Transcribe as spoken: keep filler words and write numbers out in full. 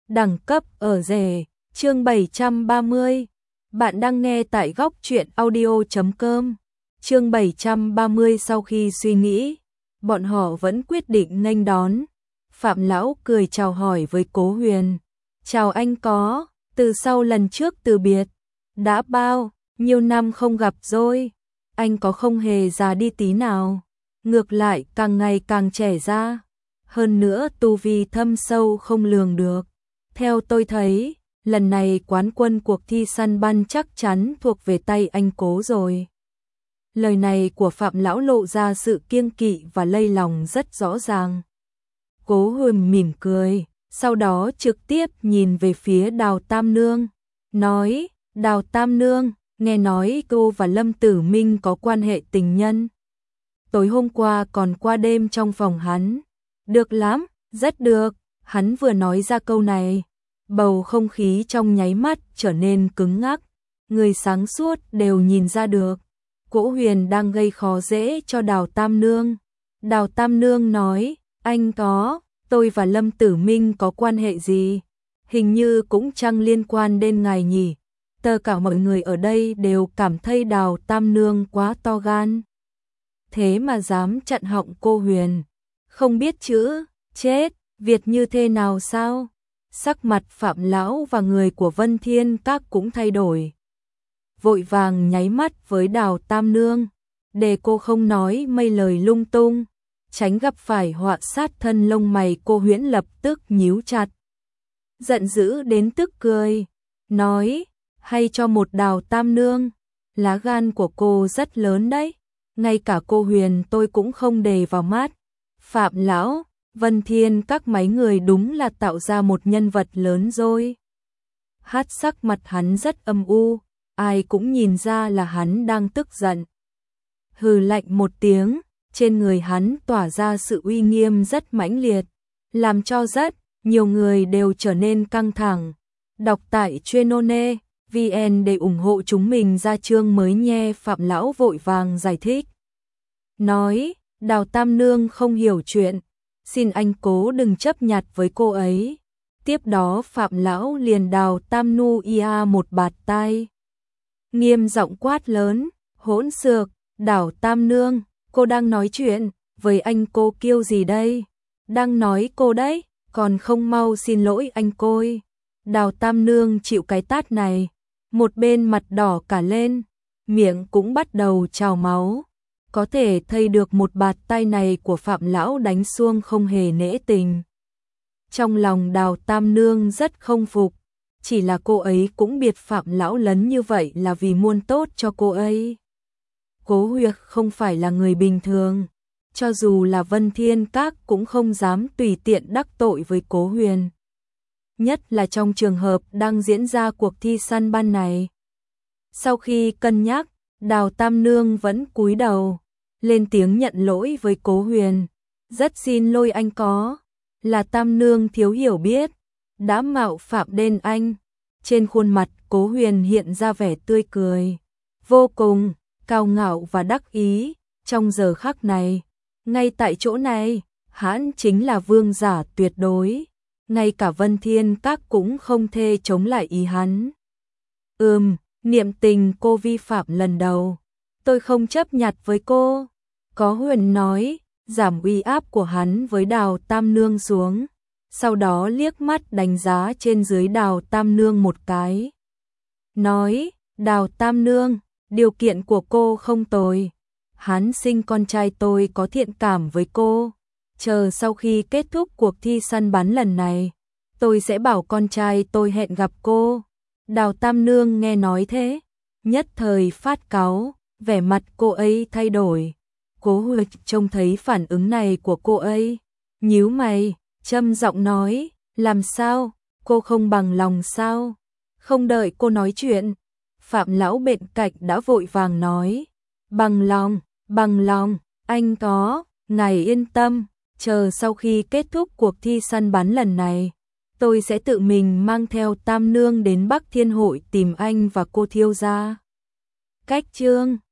đẳng cấp ở rể, chương bảy trăm ba mươi. Bạn đang nghe tại góc truyện audio chấm com. Chương bảy trăm ba mươi. Sau khi suy nghĩ, bọn họ vẫn quyết định nghênh đón. Phạm lão cười chào hỏi với Cố Huyền. Chào anh có, từ sau lần trước từ biệt, đã bao nhiêu năm không gặp rồi, anh có không hề già đi tí nào, ngược lại càng ngày càng trẻ ra, hơn nữa tu vi thâm sâu không lường được. Theo tôi thấy, lần này quán quân cuộc thi săn bắn chắc chắn thuộc về tay anh Cố rồi. Lời này của Phạm lão lộ ra sự kiêng kỵ và lây lòng rất rõ ràng. Cố Huyền mỉm cười, sau đó trực tiếp nhìn về phía Đào Tam Nương, nói: Đào Tam Nương, nghe nói cô và Lâm Tử Minh có quan hệ tình nhân. Tối hôm qua còn qua đêm trong phòng hắn. Được lắm, rất được. Hắn vừa nói ra câu này, bầu không khí trong nháy mắt trở nên cứng ngắc. Người sáng suốt đều nhìn ra được, Cố Huyền đang gây khó dễ cho Đào Tam Nương. Đào Tam Nương nói: Anh có, tôi và Lâm Tử Minh có quan hệ gì? Hình như cũng chẳng liên quan đến ngài nhỉ. Tất cả mọi người ở đây đều cảm thấy Đào Tam Nương quá to gan. Thế mà dám chặn họng cô Huyền. Không biết chữ, chết, Việt như thế nào sao? Sắc mặt Phạm lão và người của Vân Thiên Các cũng thay đổi. Vội vàng nháy mắt với Đào Tam Nương, để cô không nói mấy lời lung tung, tránh gặp phải họa sát thân. Lông mày cô Huyễn lập tức nhíu chặt, giận dữ đến tức cười, nói: hay cho một Đào Tam Nương, lá gan của cô rất lớn đấy, ngay cả cô Huyền tôi cũng không để vào mắt. Phạm lão, Vân Thiên Các mấy người đúng là tạo ra một nhân vật lớn rồi. Hát sắc mặt hắn rất âm u, ai cũng nhìn ra là hắn đang tức giận. Hừ lạnh một tiếng, trên người hắn tỏa ra sự uy nghiêm rất mãnh liệt, làm cho rất nhiều người đều trở nên căng thẳng. Đọc tại Chuyên.one vn để ủng hộ chúng mình ra chương mới nhé. Phạm lão vội vàng giải thích, nói: Đào Tam Nương không hiểu chuyện, xin anh Cố đừng chấp nhặt với cô ấy. Tiếp đó Phạm lão liền Đào Tam Nu ia một bạt tai, nghiêm giọng quát lớn: hỗn xược, Đào Tam Nương, cô đang nói chuyện với anh cô kêu gì đây? Đang nói cô đấy, còn không mau xin lỗi anh côi. Đào Tam Nương chịu cái tát này, một bên mặt đỏ cả lên, miệng cũng bắt đầu trào máu. Có thể thấy được một bạt tay này của Phạm lão đánh xuông không hề nể tình. Trong lòng Đào Tam Nương rất không phục, chỉ là cô ấy cũng biết Phạm lão lấn như vậy là vì muốn tốt cho cô ấy. Cố Huyền không phải là người bình thường, cho dù là Vân Thiên Các cũng không dám tùy tiện đắc tội với Cố Huyền. Nhất là trong trường hợp đang diễn ra cuộc thi săn bắn này. Sau khi cân nhắc, Đào Tam Nương vẫn cúi đầu, lên tiếng nhận lỗi với Cố Huyền. Rất xin lỗi anh có, là Tam Nương thiếu hiểu biết, đã mạo phạm đến anh. Trên khuôn mặt Cố Huyền hiện ra vẻ tươi cười, vô cùng cao ngạo và đắc ý. Trong giờ khắc này, ngay tại chỗ này, hắn chính là vương giả tuyệt đối. Ngay cả Vân Thiên Các cũng không thể chống lại ý hắn. Ừm, niệm tình cô vi phạm lần đầu, tôi không chấp nhặt với cô. Có Huyền nói, giảm uy áp của hắn với Đào Tam Nương xuống, sau đó liếc mắt đánh giá trên dưới Đào Tam Nương một cái. Nói: Đào Tam Nương, điều kiện của cô không tồi, hắn sinh con trai tôi có thiện cảm với cô. Chờ sau khi kết thúc cuộc thi săn bắn lần này, tôi sẽ bảo con trai tôi hẹn gặp cô. Đào Tam Nương nghe nói thế, nhất thời phát cáu, vẻ mặt cô ấy thay đổi. Cố Huyền trông thấy phản ứng này của cô ấy, nhíu mày, trầm giọng nói: làm sao, cô không bằng lòng sao? Không đợi cô nói chuyện, Phạm lão bên cạnh đã vội vàng nói: bằng lòng, bằng lòng, anh có, ngài yên tâm. Chờ sau khi kết thúc cuộc thi săn bắn lần này, tôi sẽ tự mình mang theo Tam Nương đến Bắc Thiên Hội tìm anh và cô thiếu gia. Cách chương